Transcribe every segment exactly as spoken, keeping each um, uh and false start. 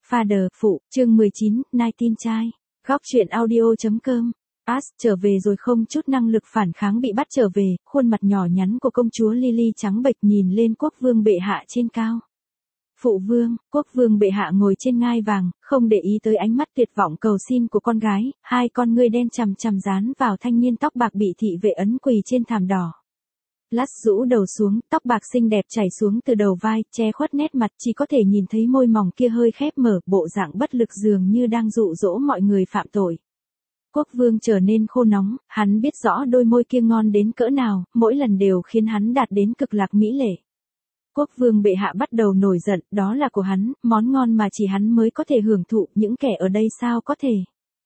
Father, phụ, chương mười chín, Nai tin trai. Góc chuyện audio.com. As trở về rồi không chút năng lực phản kháng bị bắt trở về, khuôn mặt nhỏ nhắn của công chúa Lily trắng bệch nhìn lên quốc vương bệ hạ trên cao. Phụ vương, quốc vương bệ hạ ngồi trên ngai vàng, không để ý tới ánh mắt tuyệt vọng cầu xin của con gái, hai con ngươi đen chằm chằm dán vào thanh niên tóc bạc bị thị vệ ấn quỳ trên thảm đỏ. Lắt rũ đầu xuống, tóc bạc xinh đẹp chảy xuống từ đầu vai, che khuất nét mặt, chỉ có thể nhìn thấy môi mỏng kia hơi khép mở, bộ dạng bất lực dường như đang dụ dỗ mọi người phạm tội. Quốc vương trở nên khô nóng, hắn biết rõ đôi môi kia ngon đến cỡ nào, mỗi lần đều khiến hắn đạt đến cực lạc mỹ lệ. Quốc vương bệ hạ bắt đầu nổi giận, đó là của hắn, món ngon mà chỉ hắn mới có thể hưởng thụ, những kẻ ở đây sao có thể.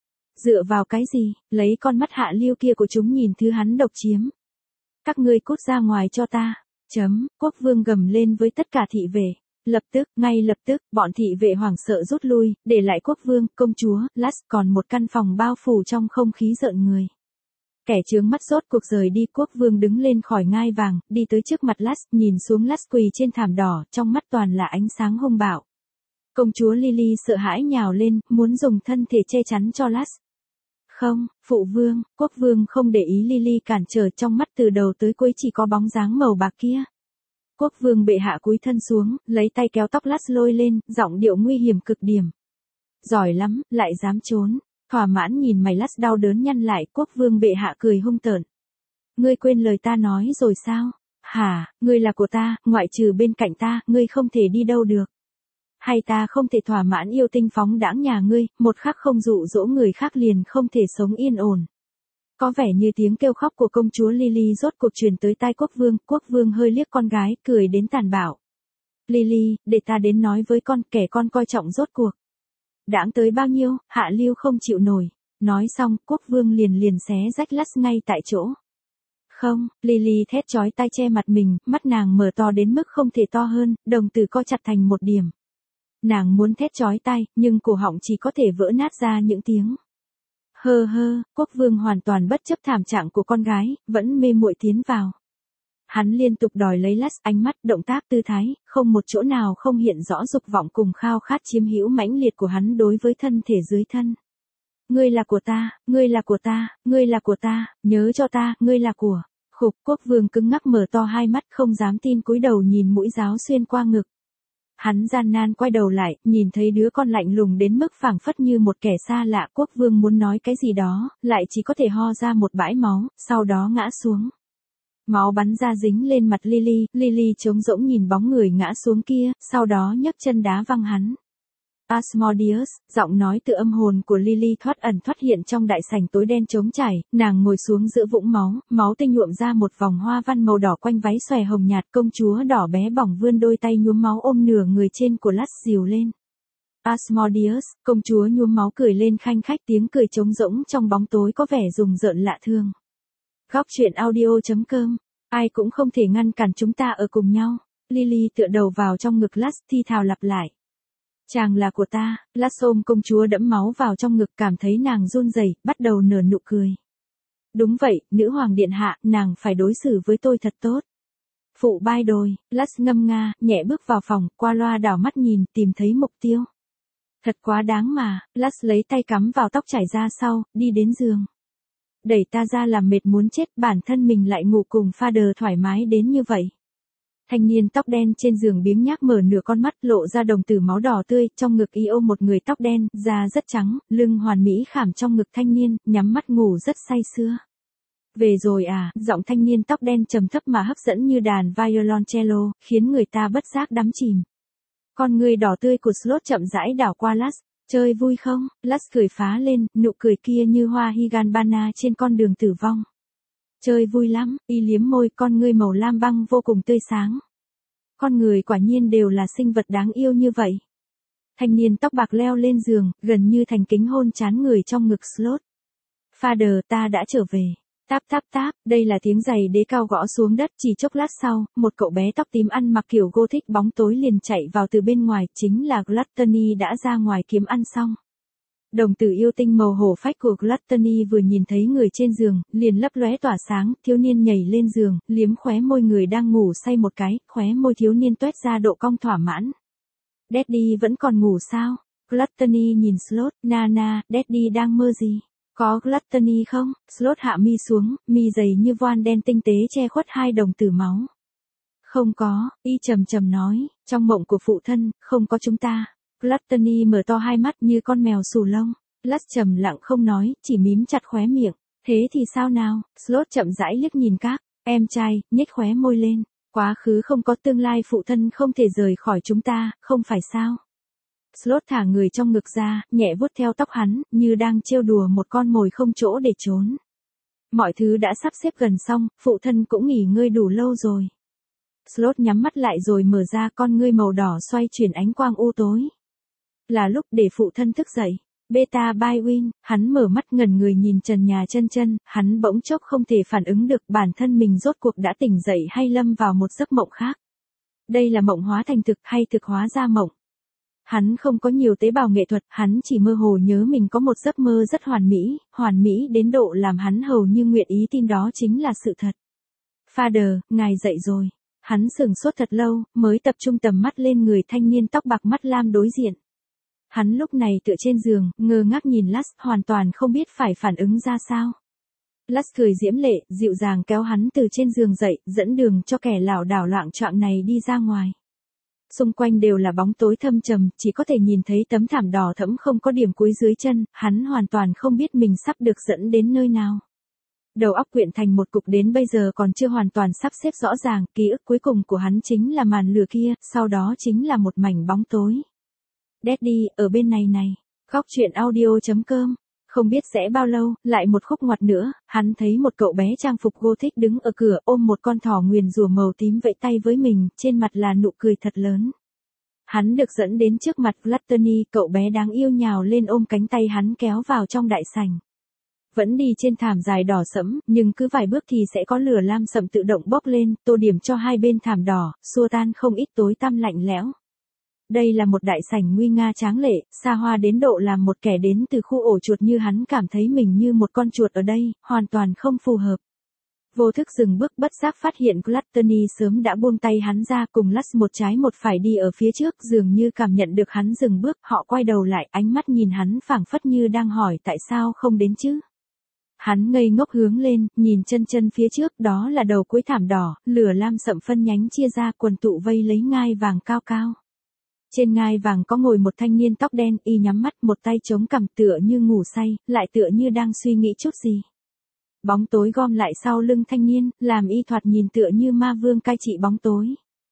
Dựa vào cái gì, lấy con mắt hạ lưu kia của chúng nhìn thứ hắn độc chiếm. Các ngươi cút ra ngoài cho ta. Chấm, quốc vương gầm lên với tất cả thị vệ. Lập tức, ngay lập tức, bọn thị vệ hoảng sợ rút lui, để lại quốc vương, công chúa, Lắt, còn một căn phòng bao phủ trong không khí rợn người. Kẻ chướng mắt rốt cuộc rời đi, quốc vương đứng lên khỏi ngai vàng, đi tới trước mặt Lắt, nhìn xuống Lắt quỳ trên thảm đỏ, trong mắt toàn là ánh sáng hung bạo. Công chúa Lily sợ hãi nhào lên, muốn dùng thân thể che chắn cho Lắt. Không, phụ vương, quốc vương không để ý Lily cản trở, trong mắt từ đầu tới cuối chỉ có bóng dáng màu bạc kia. Quốc vương bệ hạ cúi thân xuống, lấy tay kéo tóc Lắt lôi lên, giọng điệu nguy hiểm cực điểm. Giỏi lắm, lại dám trốn. Thỏa mãn nhìn mày Lắt đau đớn nhăn lại, quốc vương bệ hạ cười hung tợn. Ngươi quên lời ta nói rồi sao? Hả, ngươi là của ta, ngoại trừ bên cạnh ta, ngươi không thể đi đâu được. Hay ta không thể thỏa mãn yêu tinh phóng đãng nhà ngươi, một khắc không dụ dỗ người khác liền không thể sống yên ổn. Có vẻ như tiếng kêu khóc của công chúa Lily rốt cuộc truyền tới tai quốc vương, quốc vương hơi liếc con gái, cười đến tàn bạo. Lily, để ta đến nói với con, kẻ con coi trọng rốt cuộc. Đãng tới bao nhiêu, hạ lưu không chịu nổi. Nói xong, quốc vương liền liền xé rách Lắt ngay tại chỗ. Không, Lily thét chói tai che mặt mình, mắt nàng mở to đến mức không thể to hơn, đồng tử co chặt thành một điểm. Nàng muốn thét chói tai, nhưng cổ họng chỉ có thể vỡ nát ra những tiếng. Hơ hơ, quốc vương hoàn toàn bất chấp thảm trạng của con gái, vẫn mê muội tiến vào. Hắn liên tục đòi lấy Lắt, ánh mắt, động tác, tư thái, không một chỗ nào không hiện rõ dục vọng cùng khao khát chiếm hữu mãnh liệt của hắn đối với thân thể dưới thân. Ngươi là của ta, ngươi là của ta, ngươi là của ta, nhớ cho ta, ngươi là của. Khục, quốc vương cứng ngắc mở to hai mắt không dám tin cúi đầu nhìn mũi giáo xuyên qua ngực. Hắn gian nan quay đầu lại, nhìn thấy đứa con lạnh lùng đến mức phảng phất như một kẻ xa lạ, quốc vương muốn nói cái gì đó, lại chỉ có thể ho ra một bãi máu, sau đó ngã xuống. Máu bắn ra dính lên mặt Lily, Lily trống rỗng nhìn bóng người ngã xuống kia, sau đó nhấc chân đá văng hắn. Asmodeus, giọng nói từ âm hồn của Lily thoát ẩn thoát hiện trong đại sảnh tối đen trống trải, nàng ngồi xuống giữa vũng máu, máu tươi nhuộm ra một vòng hoa văn màu đỏ quanh váy xòe hồng nhạt, công chúa đỏ bé bỏng vươn đôi tay nhuốm máu ôm nửa người trên của Lắt dìu lên. Asmodeus, công chúa nhuốm máu cười lên khanh khách, tiếng cười trống rỗng trong bóng tối có vẻ rùng rợn lạ thường. Góc chuyện audio.com, ai cũng không thể ngăn cản chúng ta ở cùng nhau. Lily tựa đầu vào trong ngực Lắt, thi thào lặp lại. Chàng là của ta, Lắt ôm công chúa đẫm máu vào trong ngực, cảm thấy nàng run rẩy, bắt đầu nở nụ cười. Đúng vậy, nữ hoàng điện hạ, nàng phải đối xử với tôi thật tốt. Phụ bai đồi, Lắt ngâm nga, nhẹ bước vào phòng, qua loa đảo mắt nhìn, tìm thấy mục tiêu. Thật quá đáng mà, Lắt lấy tay cắm vào tóc chảy ra sau, đi đến giường. Đẩy ta ra làm mệt muốn chết, bản thân mình lại ngủ cùng Father thoải mái đến như vậy. Thanh niên tóc đen trên giường biếng nhác mở nửa con mắt, lộ ra đồng tử máu đỏ tươi, trong ngực y ôm một người tóc đen, da rất trắng, lưng hoàn mỹ khảm trong ngực thanh niên, nhắm mắt ngủ rất say sưa. Về rồi à, giọng thanh niên tóc đen trầm thấp mà hấp dẫn như đàn violoncello, khiến người ta bất giác đắm chìm. Con người đỏ tươi của Slot chậm rãi đảo qua Lắt. Chơi vui không? Lắt cười phá lên, nụ cười kia như hoa higanbana trên con đường tử vong. Chơi vui lắm, y liếm môi, con ngươi màu lam băng vô cùng tươi sáng. Con người quả nhiên đều là sinh vật đáng yêu như vậy. Thanh niên tóc bạc leo lên giường, gần như thành kính hôn trán người trong ngực Slot. Father, ta đã trở về. Táp táp táp, đây là tiếng giày đế cao gõ xuống đất, chỉ chốc lát sau, một cậu bé tóc tím ăn mặc kiểu gothic bóng tối liền chạy vào từ bên ngoài, chính là Gluttony đã ra ngoài kiếm ăn xong. Đồng tử yêu tinh màu hổ phách của Gluttony vừa nhìn thấy người trên giường, liền lấp lóe tỏa sáng, thiếu niên nhảy lên giường, liếm khóe môi người đang ngủ say một cái, khóe môi thiếu niên toét ra độ cong thỏa mãn. Daddy vẫn còn ngủ sao? Gluttony nhìn Slot, Nana, Daddy đang mơ gì? Có Gluttony không? Slot hạ mi xuống, mi dày như voan đen tinh tế che khuất hai đồng tử máu. Không có, y trầm trầm nói, trong mộng của phụ thân, không có chúng ta. Gluttony mở to hai mắt như con mèo xù lông. Lust trầm lặng không nói, chỉ mím chặt khóe miệng. Thế thì sao nào? Slot chậm rãi liếc nhìn các em trai, nhếch khóe môi lên. Quá khứ không có tương lai, phụ thân không thể rời khỏi chúng ta, không phải sao? Slot thả người trong ngực ra, nhẹ vuốt theo tóc hắn, như đang trêu đùa một con mồi không chỗ để trốn. Mọi thứ đã sắp xếp gần xong, phụ thân cũng nghỉ ngơi đủ lâu rồi. Slot nhắm mắt lại rồi mở ra, con ngươi màu đỏ xoay chuyển ánh quang u tối. Là lúc để phụ thân thức dậy. Beta by Win, hắn mở mắt ngẩn người nhìn trần nhà chân chân, hắn bỗng chốc không thể phản ứng được bản thân mình rốt cuộc đã tỉnh dậy hay lâm vào một giấc mộng khác. Đây là mộng hóa thành thực hay thực hóa ra mộng. Hắn không có nhiều tế bào nghệ thuật, hắn chỉ mơ hồ nhớ mình có một giấc mơ rất hoàn mỹ, hoàn mỹ đến độ làm hắn hầu như nguyện ý tin đó chính là sự thật. Father, ngài dậy rồi. Hắn sửng sốt thật lâu, mới tập trung tầm mắt lên người thanh niên tóc bạc mắt lam đối diện. Hắn lúc này tựa trên giường, ngơ ngác nhìn Lust, hoàn toàn không biết phải phản ứng ra sao. Lust cười diễm lệ, dịu dàng kéo hắn từ trên giường dậy, dẫn đường cho kẻ lảo đảo loạng choạng này đi ra ngoài. Xung quanh đều là bóng tối thâm trầm, chỉ có thể nhìn thấy tấm thảm đỏ thẫm không có điểm cuối dưới chân, hắn hoàn toàn không biết mình sắp được dẫn đến nơi nào. Đầu óc quyện thành một cục đến bây giờ còn chưa hoàn toàn sắp xếp rõ ràng, ký ức cuối cùng của hắn chính là màn lửa kia, sau đó chính là một mảnh bóng tối. Daddy, ở bên này này, góc truyện audio chấm com. Không biết sẽ bao lâu, lại một khúc ngoặt nữa, hắn thấy một cậu bé trang phục gothic đứng ở cửa ôm một con thỏ nguyền rủa màu tím vẫy tay với mình, trên mặt là nụ cười thật lớn. Hắn được dẫn đến trước mặt Gluttony, cậu bé đáng yêu nhào lên ôm cánh tay hắn kéo vào trong đại sảnh. Vẫn đi trên thảm dài đỏ sẫm, nhưng cứ vài bước thì sẽ có lửa lam sẫm tự động bốc lên, tô điểm cho hai bên thảm đỏ, xua tan không ít tối tăm lạnh lẽo. Đây là một đại sảnh nguy nga tráng lệ, xa hoa đến độ làm một kẻ đến từ khu ổ chuột như hắn cảm thấy mình như một con chuột ở đây, hoàn toàn không phù hợp. Vô thức dừng bước, bất giác phát hiện Gluttony sớm đã buông tay hắn ra, cùng Lust một trái một phải đi ở phía trước, dường như cảm nhận được hắn dừng bước, họ quay đầu lại, ánh mắt nhìn hắn phảng phất như đang hỏi tại sao không đến chứ. Hắn ngây ngốc hướng lên, nhìn chân chân phía trước, đó là đầu cuối thảm đỏ, lửa lam sậm phân nhánh chia ra, quần tụ vây lấy ngai vàng cao cao. Trên ngai vàng có ngồi một thanh niên tóc đen, y nhắm mắt, một tay chống cằm tựa như ngủ say, lại tựa như đang suy nghĩ chút gì. Bóng tối gom lại sau lưng thanh niên, làm y thoạt nhìn tựa như ma vương cai trị bóng tối.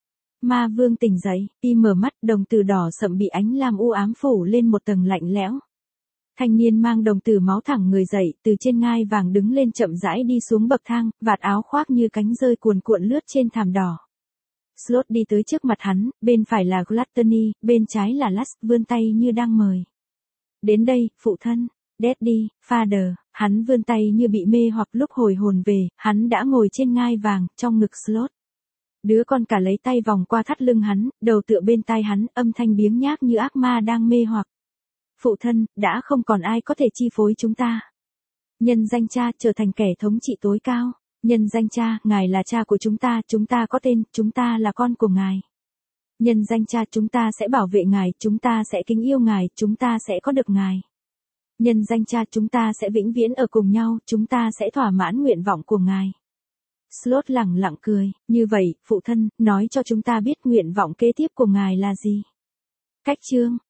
Ma vương tỉnh dậy, y mở mắt, đồng tử đỏ sậm bị ánh lam u ám phủ lên một tầng lạnh lẽo. Thanh niên mang đồng tử máu thẳng người dậy, từ trên ngai vàng đứng lên chậm rãi đi xuống bậc thang, vạt áo khoác như cánh rơi cuồn cuộn lướt trên thảm đỏ. Slot đi tới trước mặt hắn, bên phải là Gluttony, bên trái là Lust, vươn tay như đang mời. Đến đây, phụ thân. Daddy, Father, hắn vươn tay như bị mê hoặc, lúc hồi hồn về, hắn đã ngồi trên ngai vàng, trong ngực Slot. Đứa con cả lấy tay vòng qua thắt lưng hắn, đầu tựa bên tai hắn, âm thanh biếng nhác như ác ma đang mê hoặc. Phụ thân, đã không còn ai có thể chi phối chúng ta. Nhân danh cha trở thành kẻ thống trị tối cao. Nhân danh cha, ngài là cha của chúng ta, chúng ta có tên, chúng ta là con của ngài. Nhân danh cha, chúng ta sẽ bảo vệ ngài, chúng ta sẽ kính yêu ngài, chúng ta sẽ có được ngài. Nhân danh cha, chúng ta sẽ vĩnh viễn ở cùng nhau, chúng ta sẽ thỏa mãn nguyện vọng của ngài. Slot lẳng lặng cười, như vậy, phụ thân, nói cho chúng ta biết nguyện vọng kế tiếp của ngài là gì. Cách chương